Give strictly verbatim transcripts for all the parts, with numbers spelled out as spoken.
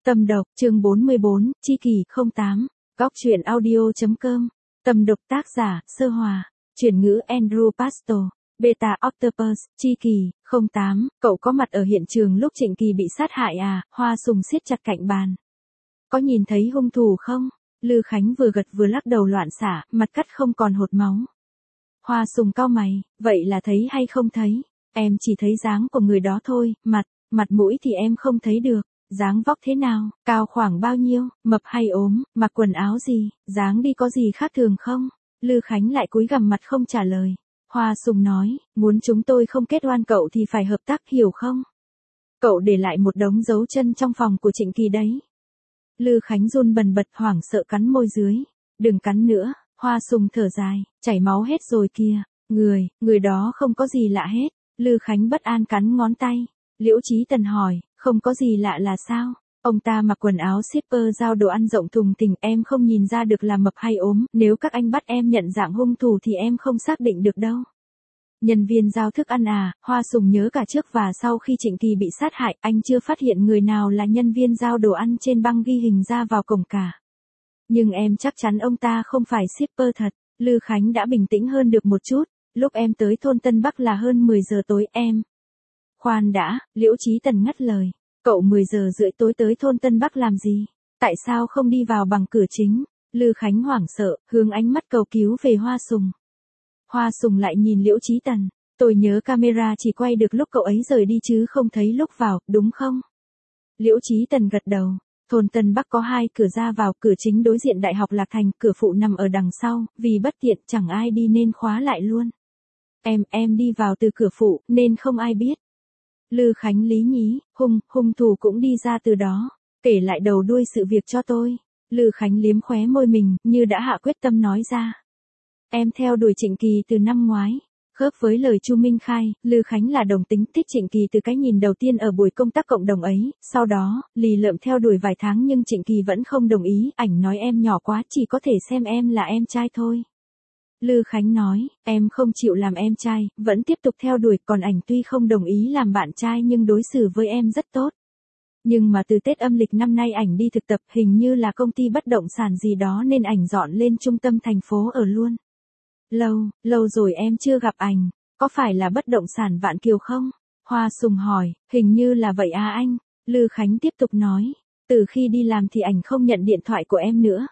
Tâm độc, chương bốn mươi bốn, Chi Kỳ không tám, góc truyện audio.com. Tâm độc tác giả, Sơ Hòa, chuyển ngữ Andrew Pastor, Beta Octopus, Chi Kỳ, không tám, cậu có mặt ở hiện trường lúc Trịnh Kỳ bị sát hại à? Hoa Sùng siết chặt cạnh bàn. Có nhìn thấy hung thủ không? Lư Khánh vừa gật vừa lắc đầu loạn xạ, mặt cắt không còn hột máu. Hoa Sùng cau mày, vậy là thấy hay không thấy? Em chỉ thấy dáng của người đó thôi, mặt, mặt mũi thì em không thấy được. Dáng vóc thế nào, cao khoảng bao nhiêu, mập hay ốm, mặc quần áo gì, dáng đi có gì khác thường không? Lư Khánh lại cúi gằm mặt không trả lời. Hoa Sùng nói, muốn chúng tôi không kết oan cậu thì phải hợp tác, hiểu không? Cậu để lại một đống dấu chân trong phòng của Trịnh Kỳ đấy. Lư Khánh run bần bật hoảng sợ cắn môi dưới. Đừng cắn nữa, Hoa Sùng thở dài, chảy máu hết rồi kìa. Người, người đó không có gì lạ hết. Lư Khánh bất an cắn ngón tay. Liễu Chí Tần hỏi, không có gì lạ là sao? Ông ta mặc quần áo shipper giao đồ ăn rộng thùng thình, em không nhìn ra được là mập hay ốm, nếu các anh bắt em nhận dạng hung thủ thì em không xác định được đâu. Nhân viên giao thức ăn à? Hoa Sùng nhớ cả trước và sau khi Trịnh Kỳ bị sát hại, anh chưa phát hiện người nào là nhân viên giao đồ ăn trên băng ghi hình ra vào cổng cả. Nhưng em chắc chắn ông ta không phải shipper thật. Lư Khánh đã bình tĩnh hơn được một chút, lúc em tới thôn Tân Bắc là hơn mười giờ tối em. Khoan đã, Liễu Chí Tần ngắt lời. Cậu mười giờ rưỡi tối tới thôn Tân Bắc làm gì? Tại sao không đi vào bằng cửa chính? Lư Khánh hoảng sợ, hướng ánh mắt cầu cứu về Hoa Sùng. Hoa Sùng lại nhìn Liễu Chí Tần. Tôi nhớ camera chỉ quay được lúc cậu ấy rời đi chứ không thấy lúc vào, đúng không? Liễu Chí Tần gật đầu. Thôn Tân Bắc có hai cửa ra vào, cửa chính đối diện Đại học Lạc Thành, cửa phụ nằm ở đằng sau, vì bất tiện chẳng ai đi nên khóa lại luôn. Em, em đi vào từ cửa phụ, nên không ai biết. Lư Khánh lý nhí, hung, hung thủ cũng đi ra từ đó. Kể lại đầu đuôi sự việc cho tôi. Lư Khánh liếm khóe môi mình, như đã hạ quyết tâm nói ra. Em theo đuổi Trịnh Kỳ từ năm ngoái. Khớp với lời Chu Minh khai, Lư Khánh là đồng tính thích Trịnh Kỳ từ cái nhìn đầu tiên ở buổi công tác cộng đồng ấy. Sau đó, lì lợm theo đuổi vài tháng nhưng Trịnh Kỳ vẫn không đồng ý. Ảnh nói em nhỏ quá, chỉ có thể xem em là em trai thôi. Lư Khánh nói, em không chịu làm em trai, vẫn tiếp tục theo đuổi, còn ảnh tuy không đồng ý làm bạn trai nhưng đối xử với em rất tốt. Nhưng mà từ Tết âm lịch năm nay ảnh đi thực tập, hình như là công ty bất động sản gì đó nên ảnh dọn lên trung tâm thành phố ở luôn. Lâu, lâu rồi em chưa gặp ảnh, có phải là bất động sản Vạn Kiều không? Hoa Sùng hỏi, hình như là vậy à anh. Lư Khánh tiếp tục nói, từ khi đi làm thì ảnh không nhận điện thoại của em nữa.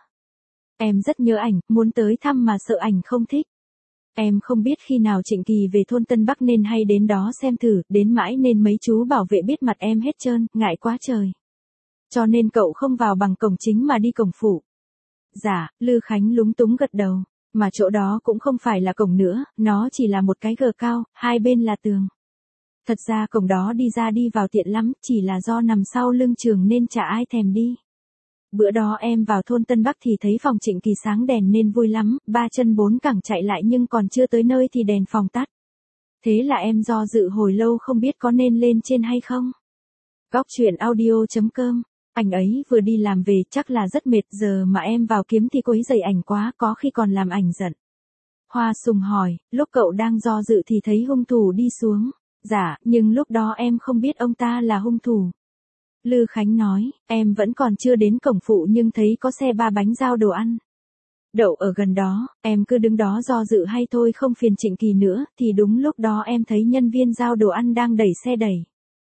Em rất nhớ ảnh, muốn tới thăm mà sợ ảnh không thích. Em không biết khi nào Trịnh Kỳ về thôn Tân Bắc nên hay đến đó xem thử, đến mãi nên mấy chú bảo vệ biết mặt em hết trơn, ngại quá trời. Cho nên cậu không vào bằng cổng chính mà đi cổng phụ. Dạ, Lư Khánh lúng túng gật đầu, mà chỗ đó cũng không phải là cổng nữa, nó chỉ là một cái gờ cao, hai bên là tường. Thật ra cổng đó đi ra đi vào tiện lắm, chỉ là do nằm sau lưng trường nên chả ai thèm đi. Bữa đó em vào thôn Tân Bắc thì thấy phòng Trịnh Kỳ sáng đèn nên vui lắm, ba chân bốn cẳng chạy lại nhưng còn chưa tới nơi thì đèn phòng tắt. Thế là em do dự hồi lâu không biết có nên lên trên hay không. Góc truyện audio.com, ảnh ấy vừa đi làm về chắc là rất mệt, giờ mà em vào kiếm thì quấy rầy ảnh quá, có khi còn làm ảnh giận. Hoa Sùng hỏi, lúc cậu đang do dự thì thấy hung thủ đi xuống. Dạ, nhưng lúc đó em không biết ông ta là hung thủ. Lư Khánh nói, em vẫn còn chưa đến cổng phụ nhưng thấy có xe ba bánh giao đồ ăn. Đậu ở gần đó, em cứ đứng đó do dự hay thôi không phiền Trịnh Kỳ nữa, thì đúng lúc đó em thấy nhân viên giao đồ ăn đang đẩy xe đẩy.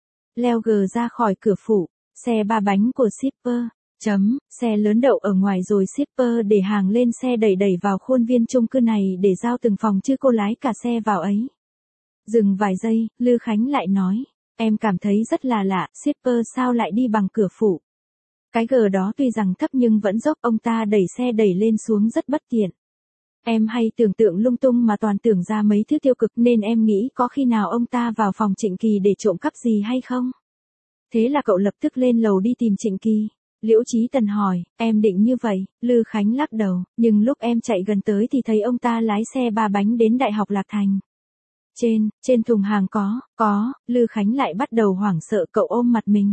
Leo gờ ra khỏi cửa phụ, xe ba bánh của shipper, chấm, xe lớn đậu ở ngoài rồi shipper để hàng lên xe đẩy đẩy vào khuôn viên chung cư này để giao từng phòng chứ cô lái cả xe vào ấy. Dừng vài giây, Lư Khánh lại nói. Em cảm thấy rất là lạ, shipper sao lại đi bằng cửa phụ. Cái gờ đó tuy rằng thấp nhưng vẫn dốc, ông ta đẩy xe đẩy lên xuống rất bất tiện. Em hay tưởng tượng lung tung mà toàn tưởng ra mấy thứ tiêu cực nên em nghĩ có khi nào ông ta vào phòng Trịnh Kỳ để trộm cắp gì hay không. Thế là cậu lập tức lên lầu đi tìm Trịnh Kỳ. Liễu Chí Tần hỏi, em định như vậy, Lư Khánh lắc đầu, nhưng lúc em chạy gần tới thì thấy ông ta lái xe ba bánh đến Đại học Lạc Thành. Trên, trên thùng hàng có, có, Lư Khánh lại bắt đầu hoảng sợ, cậu ôm mặt mình.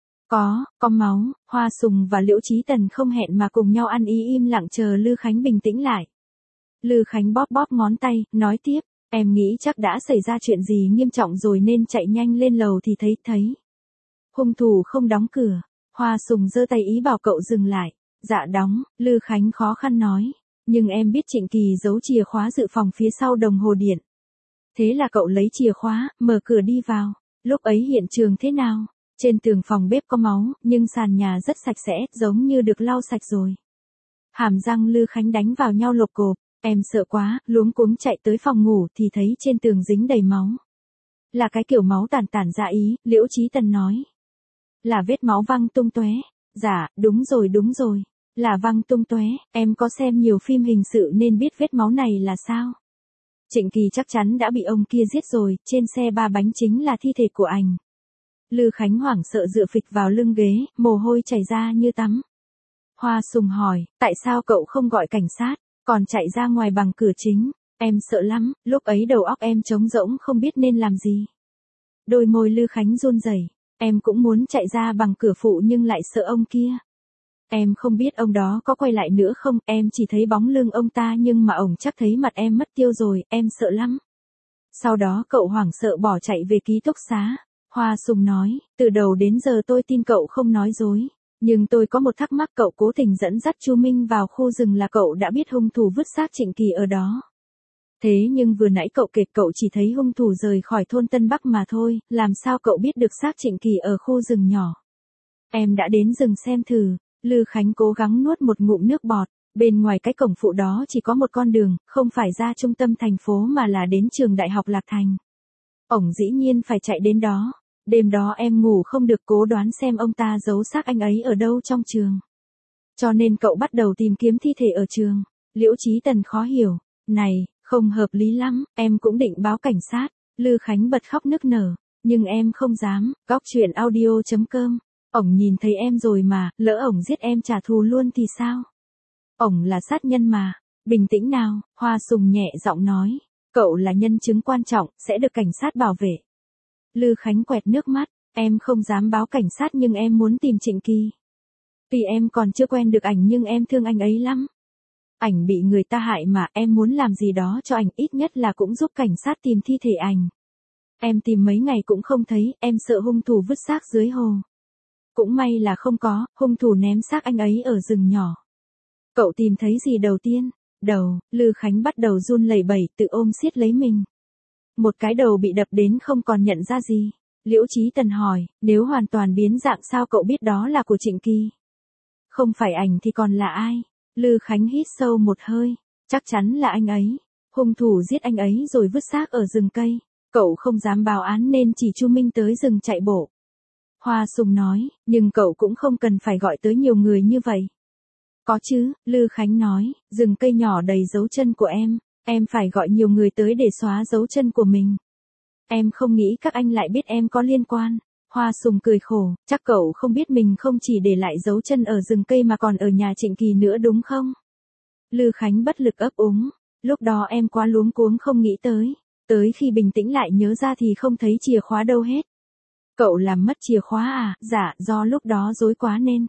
Có, có máu. Hoa Sùng và Liễu Chí Tần không hẹn mà cùng nhau ăn ý im lặng chờ Lư Khánh bình tĩnh lại. Lư Khánh bóp bóp ngón tay, nói tiếp, em nghĩ chắc đã xảy ra chuyện gì nghiêm trọng rồi nên chạy nhanh lên lầu thì thấy, thấy. Hung thủ không đóng cửa. Hoa Sùng giơ tay ý bảo cậu dừng lại. Dạ đóng, Lư Khánh khó khăn nói. Nhưng em biết Trịnh Kỳ giấu chìa khóa dự phòng phía sau đồng hồ điện. Thế là cậu lấy chìa khóa, mở cửa đi vào. Lúc ấy hiện trường thế nào? Trên tường phòng bếp có máu, nhưng sàn nhà rất sạch sẽ, giống như được lau sạch rồi. Hàm răng Lư Khánh đánh vào nhau lộp cộp. Em sợ quá, luống cuống chạy tới phòng ngủ thì thấy trên tường dính đầy máu. Là cái kiểu máu tản tản ra ý, Liễu Chí Tần nói. Là vết máu văng tung tóe. Dạ, đúng rồi đúng rồi. Là văng tung tóe, em có xem nhiều phim hình sự nên biết vết máu này là sao. Trịnh Kỳ chắc chắn đã bị ông kia giết rồi, trên xe ba bánh chính là thi thể của ảnh. Lư Khánh hoảng sợ dựa phịch vào lưng ghế, mồ hôi chảy ra như tắm. Hoa Sùng hỏi, tại sao cậu không gọi cảnh sát, còn chạy ra ngoài bằng cửa chính? Em sợ lắm, lúc ấy đầu óc em trống rỗng không biết nên làm gì. Đôi môi Lư Khánh run rẩy, em cũng muốn chạy ra bằng cửa phụ nhưng lại sợ ông kia. Em không biết ông đó có quay lại nữa không, em chỉ thấy bóng lưng ông ta nhưng mà ổng chắc thấy mặt em mất tiêu rồi, em sợ lắm. Sau đó cậu hoảng sợ bỏ chạy về ký túc xá. Hoa Sùng nói, từ đầu đến giờ tôi tin cậu không nói dối. Nhưng tôi có một thắc mắc, cậu cố tình dẫn dắt Chu Minh vào khu rừng là cậu đã biết hung thủ vứt xác Trịnh Kỳ ở đó. Thế nhưng vừa nãy cậu kể cậu chỉ thấy hung thủ rời khỏi thôn Tân Bắc mà thôi, làm sao cậu biết được xác Trịnh Kỳ ở khu rừng nhỏ? Em đã đến rừng xem thử. Lư Khánh cố gắng nuốt một ngụm nước bọt, bên ngoài cái cổng phụ đó chỉ có một con đường, không phải ra trung tâm thành phố mà là đến trường đại học Lạc Thành. Ổng dĩ nhiên phải chạy đến đó. Đêm đó em ngủ không được, cố đoán xem ông ta giấu xác anh ấy ở đâu trong trường. Cho nên cậu bắt đầu tìm kiếm thi thể ở trường. Liễu Chí Tần khó hiểu. Này, không hợp lý lắm, em cũng định báo cảnh sát. Lư Khánh bật khóc nức nở. Nhưng em không dám. Góc truyện audio chấm com. Ổng nhìn thấy em rồi mà, lỡ ổng giết em trả thù luôn thì sao? Ổng là sát nhân mà. Bình tĩnh nào, Hoa Sùng nhẹ giọng nói. Cậu là nhân chứng quan trọng, sẽ được cảnh sát bảo vệ. Lư Khánh quẹt nước mắt. Em không dám báo cảnh sát nhưng em muốn tìm Trịnh Kỳ. Tuy em còn chưa quen được ảnh nhưng em thương anh ấy lắm. Ảnh bị người ta hại mà, em muốn làm gì đó cho ảnh, ít nhất là cũng giúp cảnh sát tìm thi thể ảnh. Em tìm mấy ngày cũng không thấy, em sợ hung thủ vứt xác dưới hồ. Cũng may là không có, hung thủ ném xác anh ấy ở rừng nhỏ. Cậu tìm thấy gì đầu tiên? Đầu, Lư Khánh bắt đầu run lẩy bẩy, tự ôm siết lấy mình. Một cái đầu bị đập đến không còn nhận ra gì. Liễu Chí Tần hỏi, nếu hoàn toàn biến dạng sao cậu biết đó là của Trịnh Kỳ? Không phải ảnh thì còn là ai? Lư Khánh hít sâu một hơi. Chắc chắn là anh ấy. Hung thủ giết anh ấy rồi vứt xác ở rừng cây. Cậu không dám báo án nên chỉ Chu Minh tới rừng chạy bộ. Hoa Sùng nói, nhưng cậu cũng không cần phải gọi tới nhiều người như vậy. Có chứ, Lư Khánh nói, rừng cây nhỏ đầy dấu chân của em, em phải gọi nhiều người tới để xóa dấu chân của mình. Em không nghĩ các anh lại biết em có liên quan. Hoa Sùng cười khổ, chắc cậu không biết mình không chỉ để lại dấu chân ở rừng cây mà còn ở nhà Trịnh Kỳ nữa đúng không? Lư Khánh bất lực ấp úng, lúc đó em quá luống cuống không nghĩ tới, tới khi bình tĩnh lại nhớ ra thì không thấy chìa khóa đâu hết. Cậu làm mất chìa khóa à? Dạ, do lúc đó rối quá nên.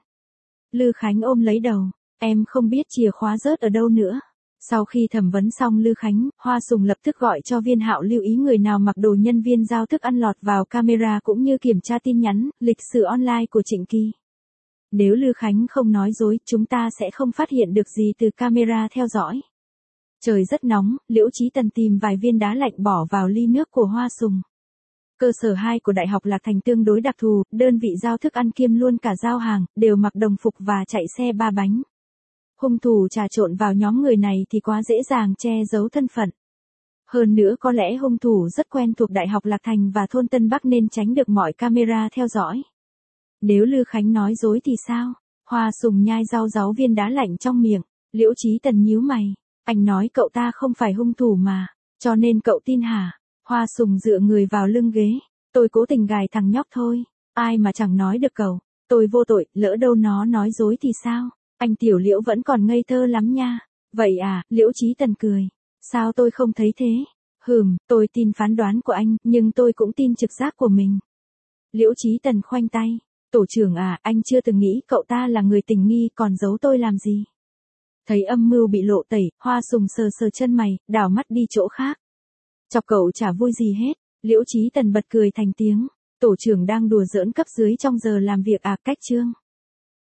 Lư Khánh ôm lấy đầu, em không biết chìa khóa rớt ở đâu nữa. Sau khi thẩm vấn xong Lư Khánh, Hoa Sùng lập tức gọi cho Viên Hạo lưu ý người nào mặc đồ nhân viên giao thức ăn lọt vào camera cũng như kiểm tra tin nhắn, lịch sử online của Trịnh Kỳ. Nếu Lư Khánh không nói dối, chúng ta sẽ không phát hiện được gì từ camera theo dõi. Trời rất nóng, Liễu Chí Tần tìm vài viên đá lạnh bỏ vào ly nước của Hoa Sùng. Cơ sở hai của Đại học Lạc Thành tương đối đặc thù, đơn vị giao thức ăn kiêm luôn cả giao hàng, đều mặc đồng phục và chạy xe ba bánh. Hung thủ trà trộn vào nhóm người này thì quá dễ dàng che giấu thân phận. Hơn nữa có lẽ hung thủ rất quen thuộc Đại học Lạc Thành và thôn Tân Bắc nên tránh được mọi camera theo dõi. Nếu Lư Khánh nói dối thì sao? Hoa Sùng nhai rau ráu viên đá lạnh trong miệng, Liễu Chí Tần nhíu mày. Anh nói cậu ta không phải hung thủ mà, cho nên cậu tin hả? Hoa Sùng dựa người vào lưng ghế. Tôi cố tình gài thằng nhóc thôi, ai mà chẳng nói được cậu. Tôi vô tội, lỡ đâu nó nói dối thì sao? Anh Tiểu Liễu vẫn còn ngây thơ lắm nha. Vậy à, Liễu Chí Tần cười. Sao tôi không thấy thế? Hừm, tôi tin phán đoán của anh, nhưng tôi cũng tin trực giác của mình. Liễu Chí Tần khoanh tay. Tổ trưởng à, anh chưa từng nghĩ cậu ta là người tình nghi còn giấu tôi làm gì? Thấy âm mưu bị lộ tẩy, Hoa Sùng sờ sờ chân mày, đảo mắt đi chỗ khác. Chọc cậu chả vui gì hết. Liễu Chí Tần bật cười thành tiếng. Tổ trưởng đang đùa giỡn cấp dưới trong giờ làm việc à, cách chương.